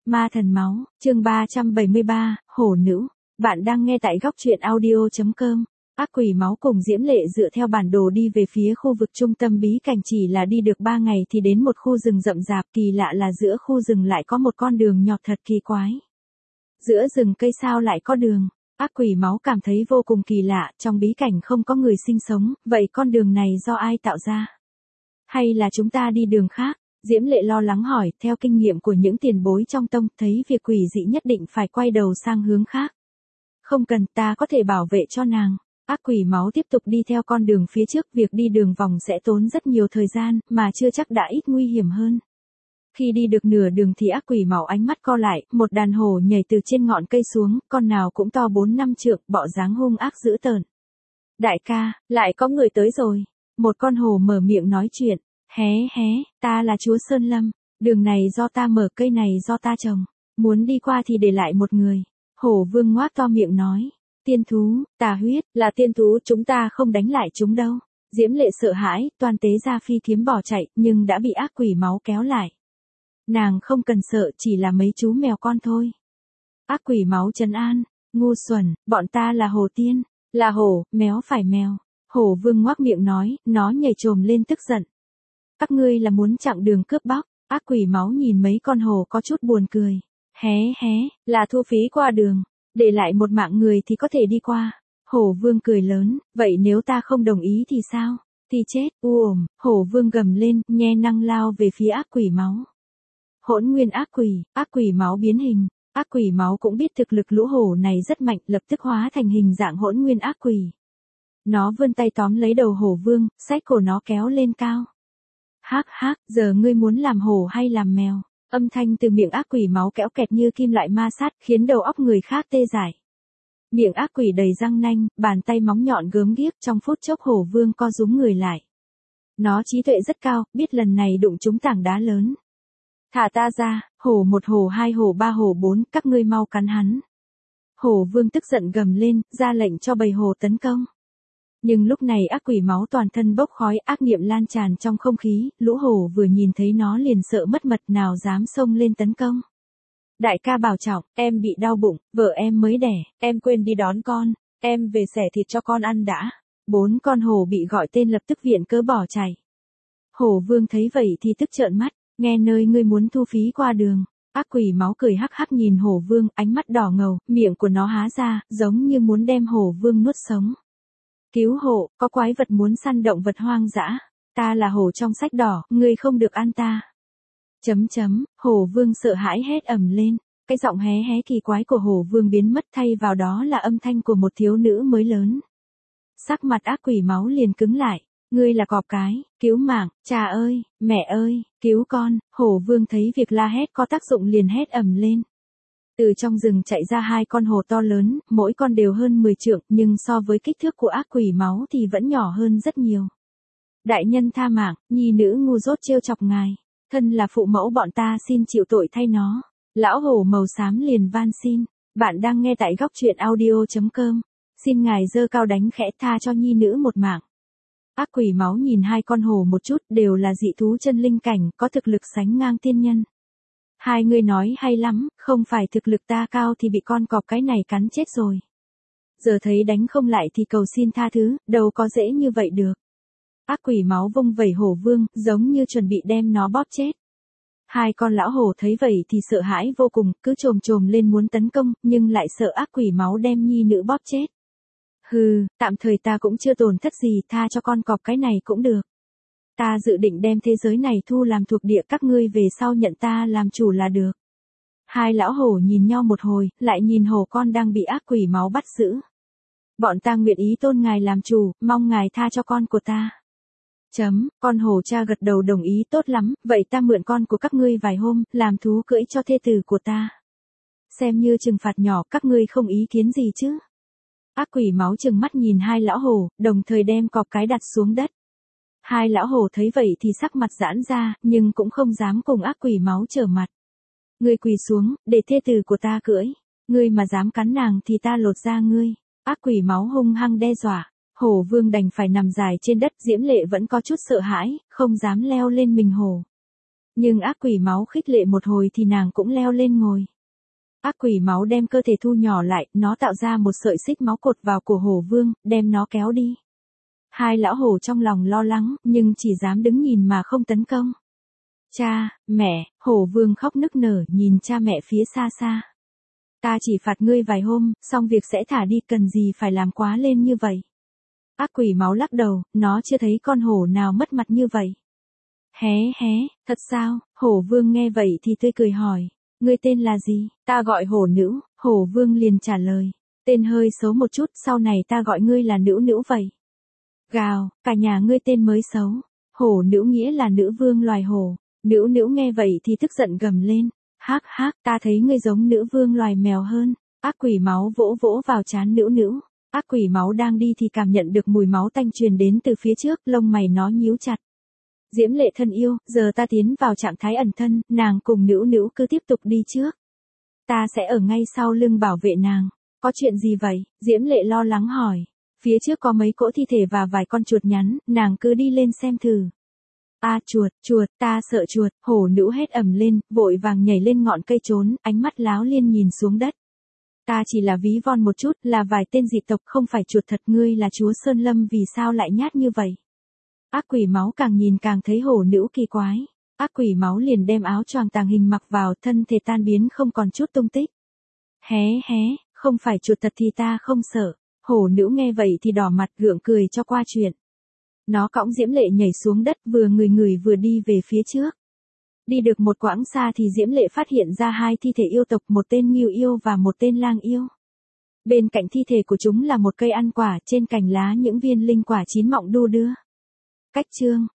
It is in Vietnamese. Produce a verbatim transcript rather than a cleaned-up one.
Ma thần máu, chương ba trăm bảy mươi ba, hổ nữ. Bạn đang nghe tại góc truyện audio chấm com. Ác quỷ máu cùng Diễm Lệ dựa theo bản đồ đi về phía khu vực trung tâm bí cảnh, chỉ là đi được ba ngày thì đến một khu rừng rậm rạp. Kỳ lạ là giữa khu rừng lại có một con đường nhọt thật kỳ quái. Giữa rừng cây sao lại có đường? Ác quỷ máu cảm thấy vô cùng kỳ lạ, trong bí cảnh không có người sinh sống, vậy con đường này do ai tạo ra? Hay là chúng ta đi đường khác? Diễm Lệ lo lắng hỏi, theo kinh nghiệm của những tiền bối trong tông, thấy việc quỷ dị nhất định phải quay đầu sang hướng khác. Không cần, ta có thể bảo vệ cho nàng. Ác quỷ máu tiếp tục đi theo con đường phía trước, việc đi đường vòng sẽ tốn rất nhiều thời gian, mà chưa chắc đã ít nguy hiểm hơn. Khi đi được nửa đường thì ác quỷ máu ánh mắt co lại, một đàn hổ nhảy từ trên ngọn cây xuống, con nào cũng to bốn năm trượng, bọ dáng hung ác dữ tợn. Đại ca, lại có người tới rồi. Một con hổ mở miệng nói chuyện. Hé hé, ta là chúa Sơn Lâm, đường này do ta mở, cây này do ta trồng, muốn đi qua thì để lại một người. Hổ vương ngoác to miệng nói, tiên thú, tà huyết, là tiên thú, chúng ta không đánh lại chúng đâu. Diễm Lệ sợ hãi, toàn tế ra phi kiếm bỏ chạy, nhưng đã bị ác quỷ máu kéo lại. Nàng không cần sợ, chỉ là mấy chú mèo con thôi. Ác quỷ máu trấn an, ngu xuẩn, bọn ta là hổ tiên, là hổ, méo phải mèo. Hổ vương ngoác miệng nói, nó nhảy chồm lên tức giận. Các ngươi là muốn chặn đường cướp bóc? Ác quỷ máu nhìn mấy con hổ có chút buồn cười. Hé hé, là thu phí qua đường, để lại một mạng người thì có thể đi qua. Hổ vương cười lớn, vậy nếu ta không đồng ý thì sao? Thì chết, u ồm, hổ vương gầm lên, nhe năng lao về phía ác quỷ máu. Hỗn nguyên ác quỷ, ác quỷ máu biến hình. Ác quỷ máu cũng biết thực lực lũ hổ này rất mạnh, lập tức hóa thành hình dạng hỗn nguyên ác quỷ. Nó vươn tay tóm lấy đầu hổ vương, xách cổ nó kéo lên cao. Hắc hắc, giờ ngươi muốn làm hổ hay làm mèo? Âm thanh từ miệng ác quỷ máu kéo kẹt như kim loại ma sát, khiến đầu óc người khác tê dại. Miệng ác quỷ đầy răng nanh, bàn tay móng nhọn gớm ghiếc, trong phút chốc hổ vương co rúm người lại. Nó trí tuệ rất cao, biết lần này đụng trúng tảng đá lớn. Thả ta ra, hổ một, hổ hai, hổ ba, hổ bốn, các ngươi mau cắn hắn. Hổ vương tức giận gầm lên, ra lệnh cho bầy hổ tấn công. Nhưng lúc này ác quỷ máu toàn thân bốc khói, ác niệm lan tràn trong không khí, lũ hổ vừa nhìn thấy nó liền sợ mất mật, nào dám xông lên tấn công. Đại ca bảo trọng, em bị đau bụng, vợ em mới đẻ, em quên đi đón con, em về xẻ thịt cho con ăn đã. Bốn con hổ bị gọi tên lập tức viện cớ bỏ chạy. Hổ vương thấy vậy thì tức trợn mắt, nghe nơi ngươi muốn thu phí qua đường. Ác quỷ máu cười hắc hắc nhìn hổ vương, ánh mắt đỏ ngầu, miệng của nó há ra, giống như muốn đem hổ vương nuốt sống. Cứu hộ, có quái vật muốn săn động vật hoang dã. Ta là hổ trong sách đỏ, ngươi không được ăn ta. Chấm chấm, hổ vương sợ hãi hét ầm lên. Cái giọng hé hé kỳ quái của hổ vương biến mất, thay vào đó là âm thanh của một thiếu nữ mới lớn. Sắc mặt ác quỷ máu liền cứng lại. Ngươi là cọp cái, cứu mạng, cha ơi, mẹ ơi, cứu con. Hổ vương thấy việc la hét có tác dụng liền hét ầm lên. Từ trong rừng chạy ra hai con hổ to lớn, mỗi con đều hơn mười trượng, nhưng so với kích thước của ác quỷ máu thì vẫn nhỏ hơn rất nhiều. Đại nhân tha mạng, nhi nữ ngu dốt trêu chọc ngài. Thân là phụ mẫu bọn ta xin chịu tội thay nó. Lão hổ màu xám liền van xin. Bạn đang nghe tại góc truyện audio chấm com. Xin ngài giơ cao đánh khẽ tha cho nhi nữ một mạng. Ác quỷ máu nhìn hai con hổ một chút, đều là dị thú chân linh cảnh, có thực lực sánh ngang tiên nhân. Hai người nói hay lắm, không phải thực lực ta cao thì bị con cọp cái này cắn chết rồi. Giờ thấy đánh không lại thì cầu xin tha thứ, đâu có dễ như vậy được. Ác quỷ máu vung vẩy hổ vương, giống như chuẩn bị đem nó bóp chết. Hai con lão hổ thấy vậy thì sợ hãi vô cùng, cứ chồm chồm lên muốn tấn công, nhưng lại sợ ác quỷ máu đem nhi nữ bóp chết. Hừ, tạm thời ta cũng chưa tổn thất gì, tha cho con cọp cái này cũng được. Ta dự định đem thế giới này thu làm thuộc địa các ngươi, về sau nhận ta làm chủ là được. Hai lão hổ nhìn nhau một hồi, lại nhìn hổ con đang bị ác quỷ máu bắt giữ. Bọn ta nguyện ý tôn ngài làm chủ, mong ngài tha cho con của ta. Chấm, con hổ cha gật đầu đồng ý, tốt lắm, vậy ta mượn con của các ngươi vài hôm, làm thú cưỡi cho thê tử của ta. Xem như trừng phạt nhỏ, các ngươi không ý kiến gì chứ? Ác quỷ máu trừng mắt nhìn hai lão hổ, đồng thời đem cọp cái đặt xuống đất. Hai lão hổ thấy vậy thì sắc mặt giãn ra, nhưng cũng không dám cùng ác quỷ máu trở mặt. Ngươi quỳ xuống, để thê tử của ta cưỡi. Ngươi mà dám cắn nàng thì ta lột da ngươi. Ác quỷ máu hung hăng đe dọa. Hổ vương đành phải nằm dài trên đất, Diễm Lệ vẫn có chút sợ hãi, không dám leo lên mình hổ. Nhưng ác quỷ máu khích lệ một hồi thì nàng cũng leo lên ngồi. Ác quỷ máu đem cơ thể thu nhỏ lại, nó tạo ra một sợi xích máu cột vào cổ hổ vương, đem nó kéo đi. Hai lão hổ trong lòng lo lắng, nhưng chỉ dám đứng nhìn mà không tấn công. Cha, mẹ, hổ vương khóc nức nở nhìn cha mẹ phía xa xa. Ta chỉ phạt ngươi vài hôm, xong việc sẽ thả đi, cần gì phải làm quá lên như vậy. Ác quỷ máu lắc đầu, nó chưa thấy con hổ nào mất mặt như vậy. Hé hé, thật sao? Hổ vương nghe vậy thì tươi cười hỏi. Ngươi tên là gì? Ta gọi hổ nữ, hổ vương liền trả lời. Tên hơi xấu một chút, sau này ta gọi ngươi là nữ nữ vậy. Gào, cả nhà ngươi tên mới xấu. Hổ nữ nghĩa là nữ vương loài hổ. Nữ nữ nghe vậy thì tức giận gầm lên. Hác hác, ta thấy ngươi giống nữ vương loài mèo hơn. Ác quỷ máu vỗ vỗ vào trán nữ nữ. Ác quỷ máu đang đi thì cảm nhận được mùi máu tanh truyền đến từ phía trước, lông mày nó nhíu chặt. Diễm Lệ thân yêu, giờ ta tiến vào trạng thái ẩn thân, nàng cùng nữ nữ cứ tiếp tục đi trước. Ta sẽ ở ngay sau lưng bảo vệ nàng. Có chuyện gì vậy? Diễm Lệ lo lắng hỏi. Phía trước có mấy cỗ thi thể và vài con chuột nhắn, nàng cứ đi lên xem thử. A à, chuột, chuột, ta sợ chuột, hổ nữ hét ầm lên, vội vàng nhảy lên ngọn cây trốn, ánh mắt láo liên nhìn xuống đất. Ta chỉ là ví von một chút, là vài tên dị tộc, không phải chuột thật. Ngươi là chúa Sơn Lâm, vì sao lại nhát như vậy? Ác quỷ máu càng nhìn càng thấy hổ nữ kỳ quái. Ác quỷ máu liền đem áo choàng tàng hình mặc vào, thân thể tan biến không còn chút tung tích. Hé hé, không phải chuột thật thì ta không sợ. Hổ nữ nghe vậy thì đỏ mặt gượng cười cho qua chuyện. Nó cõng Diễm Lệ nhảy xuống đất, vừa người người vừa đi về phía trước. Đi được một quãng xa thì Diễm Lệ phát hiện ra hai thi thể yêu tộc, một tên ngưu yêu và một tên lang yêu. Bên cạnh thi thể của chúng là một cây ăn quả, trên cành lá những viên linh quả chín mọng đu đưa. Cách chương